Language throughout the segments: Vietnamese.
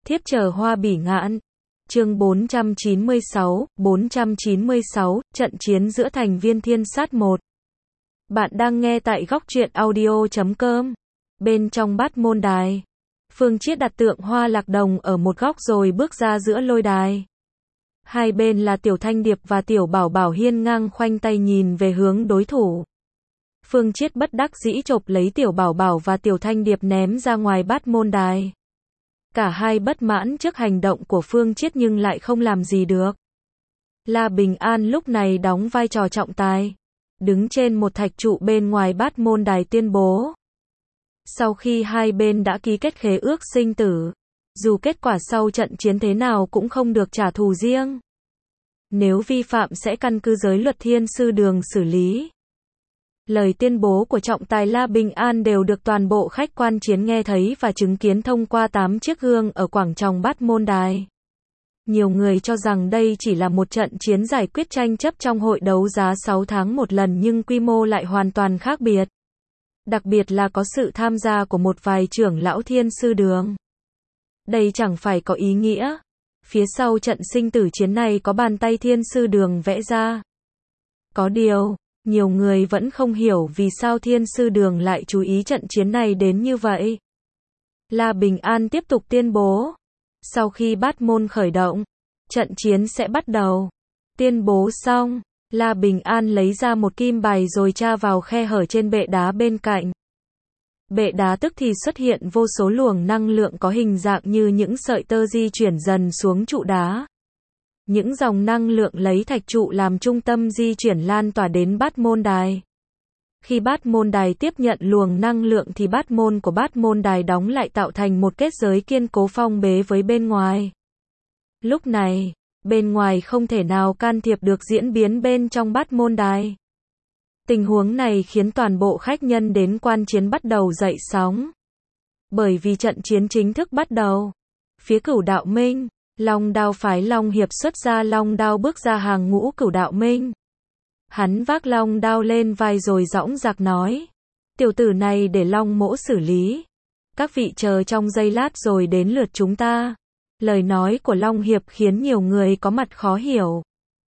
Thiếp chờ hoa bỉ ngạn. Chương 496, trận chiến giữa thành viên Thiên Sát 1. Bạn đang nghe tại góc truyện audio.com. Bên trong Bát Môn Đài, Phương Chiết đặt tượng Hoa Lạc Đồng ở một góc rồi bước ra giữa lôi đài. Hai bên là Tiểu Thanh Điệp và Tiểu Bảo Bảo hiên ngang khoanh tay nhìn về hướng đối thủ. Phương Chiết bất đắc dĩ chộp lấy Tiểu Bảo Bảo và Tiểu Thanh Điệp ném ra ngoài Bát Môn Đài. Cả hai bất mãn trước hành động của Phương Chiết nhưng lại không làm gì được. La Bình An lúc này đóng vai trò trọng tài, đứng trên một thạch trụ bên ngoài Bát Môn Đài tuyên bố. Sau khi hai bên đã ký kết khế ước sinh tử, dù kết quả sau trận chiến thế nào cũng không được trả thù riêng. Nếu vi phạm sẽ căn cứ giới luật Thiên Sư Đường xử lý. Lời tuyên bố của trọng tài La Bình An đều được toàn bộ khách quan chiến nghe thấy và chứng kiến thông qua 8 chiếc gương ở quảng trường Bát Môn Đài. Nhiều người cho rằng đây chỉ là một trận chiến giải quyết tranh chấp trong hội đấu giá 6 tháng một lần nhưng quy mô lại hoàn toàn khác biệt. Đặc biệt là có sự tham gia của một vài trưởng lão Thiên Sư Đường. Đây chẳng phải có ý nghĩa. Phía sau trận sinh tử chiến này có bàn tay Thiên Sư Đường vẽ ra. Có điều, nhiều người vẫn không hiểu vì sao Thiên Sư Đường lại chú ý trận chiến này đến như vậy. La Bình An tiếp tục tuyên bố. Sau khi bát môn khởi động, trận chiến sẽ bắt đầu. Tuyên bố xong, La Bình An lấy ra một kim bài rồi tra vào khe hở trên bệ đá bên cạnh. Bệ đá tức thì xuất hiện vô số luồng năng lượng có hình dạng như những sợi tơ di chuyển dần xuống trụ đá. Những dòng năng lượng lấy thạch trụ làm trung tâm di chuyển lan tỏa đến Bát Môn Đài. Khi Bát Môn Đài tiếp nhận luồng năng lượng thì bát môn của Bát Môn Đài đóng lại tạo thành một kết giới kiên cố phong bế với bên ngoài. Lúc này, bên ngoài không thể nào can thiệp được diễn biến bên trong Bát Môn Đài. Tình huống này khiến toàn bộ khách nhân đến quan chiến bắt đầu dậy sóng. Bởi vì trận chiến chính thức bắt đầu. Phía Cửu Đạo Minh, Long Đao phái Long Hiệp xuất ra Long Đao bước ra hàng ngũ Cửu Đạo Minh. Hắn vác Long Đao lên vai rồi dõng dạc nói. Tiểu tử này để Long Mỗ xử lý. Các vị chờ trong giây lát rồi đến lượt chúng ta. Lời nói của Long Hiệp khiến nhiều người có mặt khó hiểu.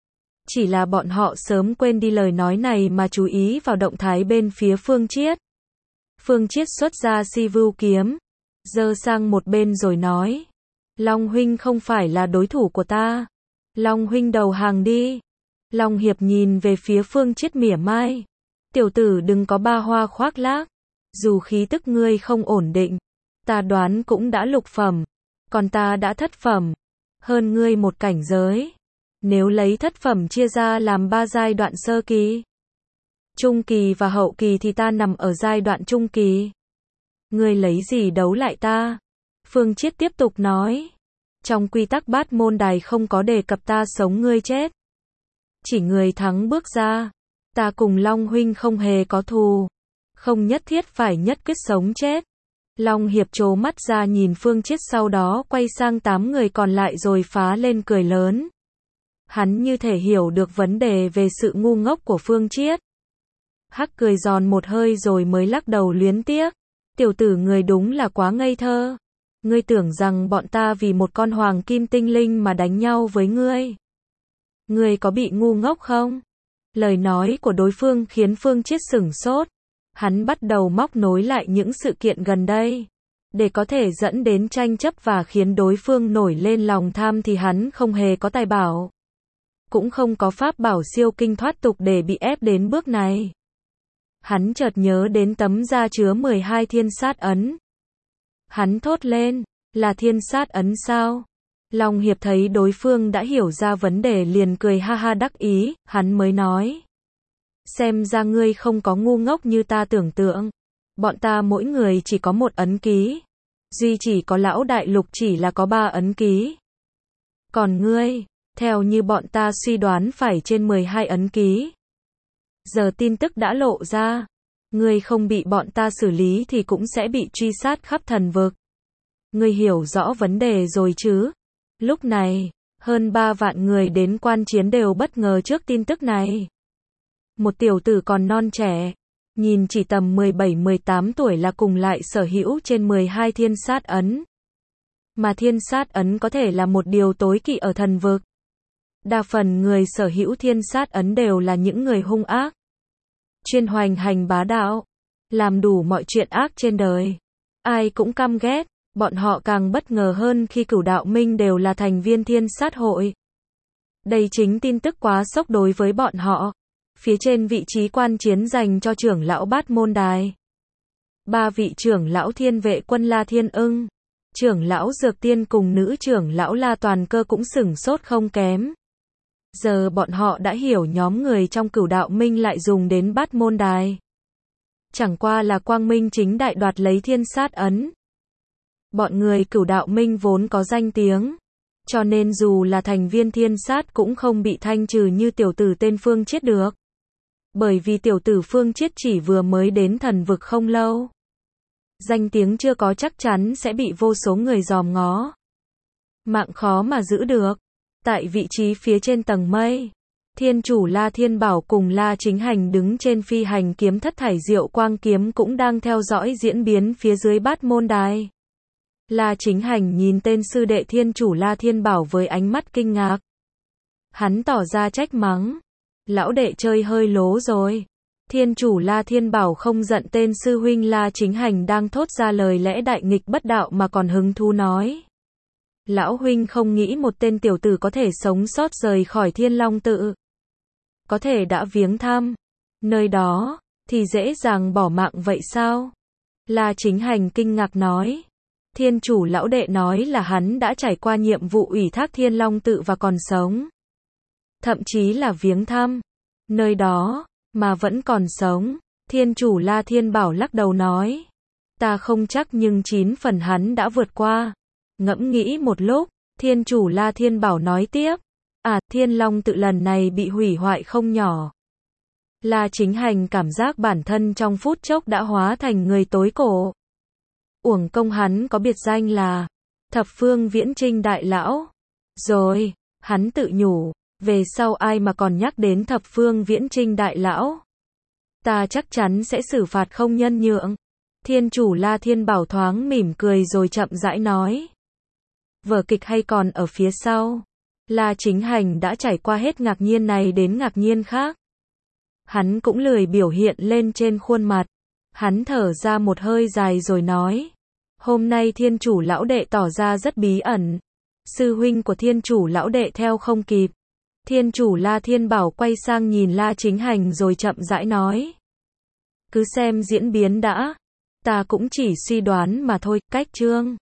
Chỉ là bọn họ sớm quên đi lời nói này mà chú ý vào động thái bên phía Phương Chiết. Phương Chiết xuất ra Si Vưu kiếm, giơ sang một bên rồi nói. Long huynh không phải là đối thủ của ta. Long huynh đầu hàng đi. Long Hiệp nhìn về phía Phương Chiết mỉa mai. Tiểu tử đừng có ba hoa khoác lác. Dù khí tức ngươi không ổn định, ta đoán cũng đã lục phẩm. Còn ta đã thất phẩm. Hơn ngươi một cảnh giới. Nếu lấy thất phẩm chia ra làm 3 giai đoạn sơ kỳ, trung kỳ và hậu kỳ thì ta nằm ở giai đoạn trung kỳ. Ngươi lấy gì đấu lại ta? Phương Chiết tiếp tục nói. Trong quy tắc Bát Môn Đài không có đề cập ta sống ngươi chết. Chỉ người thắng bước ra. Ta cùng Long huynh không hề có thù. Không nhất thiết phải nhất quyết sống chết. Long Hiệp trố mắt ra nhìn Phương Chiết sau đó quay sang 8 người còn lại rồi phá lên cười lớn. Hắn như thể hiểu được vấn đề về sự ngu ngốc của Phương Chiết. Hắc cười giòn một hơi rồi mới lắc đầu luyến tiếc. Tiểu tử người đúng là quá ngây thơ. Ngươi tưởng rằng bọn ta vì một con hoàng kim tinh linh mà đánh nhau với ngươi. Ngươi có bị ngu ngốc không? Lời nói của đối phương khiến Phương Chiết sửng sốt. Hắn bắt đầu móc nối lại những sự kiện gần đây. Để có thể dẫn đến tranh chấp và khiến đối phương nổi lên lòng tham thì hắn không hề có tài bảo. Cũng không có pháp bảo siêu kinh thoát tục để bị ép đến bước này. Hắn chợt nhớ đến tấm da chứa 12 thiên sát ấn. Hắn thốt lên, là thiên sát ấn sao? Long Hiệp thấy đối phương đã hiểu ra vấn đề liền cười ha ha đắc ý, hắn mới nói. Xem ra ngươi không có ngu ngốc như ta tưởng tượng. Bọn ta mỗi người chỉ có một ấn ký. Duy chỉ có lão đại lục chỉ là có 3 ấn ký. Còn ngươi, theo như bọn ta suy đoán phải trên 12 ấn ký. Giờ tin tức đã lộ ra. Ngươi không bị bọn ta xử lý thì cũng sẽ bị truy sát khắp thần vực. Ngươi hiểu rõ vấn đề rồi chứ? Lúc này, hơn 3 vạn người đến quan chiến đều bất ngờ trước tin tức này. Một tiểu tử còn non trẻ, nhìn chỉ tầm 17-18 tuổi là cùng lại sở hữu trên 12 thiên sát ấn. mà thiên sát ấn có thể là một điều tối kỵ ở thần vực. Đa phần người sở hữu thiên sát ấn đều là những người hung ác, chuyên hoành hành bá đạo, làm đủ mọi chuyện ác trên đời. Ai cũng căm ghét, bọn họ càng bất ngờ hơn khi Cửu Đạo Minh đều là thành viên thiên sát hội. Đây chính tin tức quá sốc đối với bọn họ. Phía trên vị trí quan chiến dành cho trưởng lão Bát Môn Đài. 3 vị trưởng lão Thiên Vệ Quân La Thiên Ưng, trưởng lão Dược Tiên cùng nữ trưởng lão La Toàn Cơ cũng sửng sốt không kém. Giờ bọn họ đã hiểu nhóm người trong Cửu Đạo Minh lại dùng đến Bát Môn Đài. Chẳng qua là quang minh chính đại đoạt lấy thiên sát ấn. Bọn người Cửu Đạo Minh vốn có danh tiếng, cho nên dù là thành viên thiên sát cũng không bị thanh trừ như tiểu tử tên Phương Chiết được. Bởi vì tiểu tử Phương Chiết chỉ vừa mới đến thần vực không lâu. Danh tiếng chưa có chắc chắn sẽ bị vô số người dòm ngó. Mạng khó mà giữ được. Tại vị trí phía trên tầng mây, Thiên chủ La Thiên Bảo cùng La Chính Hành đứng trên phi hành kiếm thất thải diệu quang kiếm cũng đang theo dõi diễn biến phía dưới Bát Môn Đài. La Chính Hành nhìn tên sư đệ Thiên chủ La Thiên Bảo với ánh mắt kinh ngạc. Hắn tỏ ra trách mắng. Lão đệ chơi hơi lố rồi. Thiên chủ La Thiên Bảo không giận tên sư huynh La Chính Hành đang thốt ra lời lẽ đại nghịch bất đạo mà còn hứng thú nói. Lão huynh không nghĩ một tên tiểu tử có thể sống sót rời khỏi Thiên Long Tự. Có thể đã viếng thăm nơi đó, thì dễ dàng bỏ mạng vậy sao? La Chính Hành kinh ngạc nói. Thiên chủ lão đệ nói là hắn đã trải qua nhiệm vụ ủy thác Thiên Long Tự và còn sống. Thậm chí là viếng thăm nơi đó, mà vẫn còn sống. Thiên chủ La Thiên Bảo lắc đầu nói. Ta không chắc nhưng 9 phần hắn đã vượt qua. Ngẫm nghĩ một lúc, Thiên chủ La Thiên Bảo nói tiếp. Thiên Long Tự lần này bị hủy hoại không nhỏ. La Chính Hành cảm giác bản thân trong phút chốc đã hóa thành người tối cổ. Uổng công hắn có biệt danh là Thập Phương Viễn Trinh Đại Lão. Rồi, hắn tự nhủ, về sau ai mà còn nhắc đến Thập Phương Viễn Trinh Đại Lão, ta chắc chắn sẽ xử phạt không nhân nhượng. Thiên chủ La Thiên Bảo thoáng mỉm cười rồi chậm rãi nói. Vở kịch hay còn ở phía sau. La Chính Hành đã trải qua hết ngạc nhiên này đến ngạc nhiên khác. Hắn cũng lười biểu hiện lên trên khuôn mặt. Hắn thở ra một hơi dài rồi nói. Hôm nay thiên chủ lão đệ tỏ ra rất bí ẩn. Sư huynh của thiên chủ lão đệ theo không kịp. Thiên chủ La Thiên Bảo quay sang nhìn La Chính Hành rồi chậm rãi nói. Cứ xem diễn biến đã. Ta cũng chỉ suy đoán mà thôi, cách chương.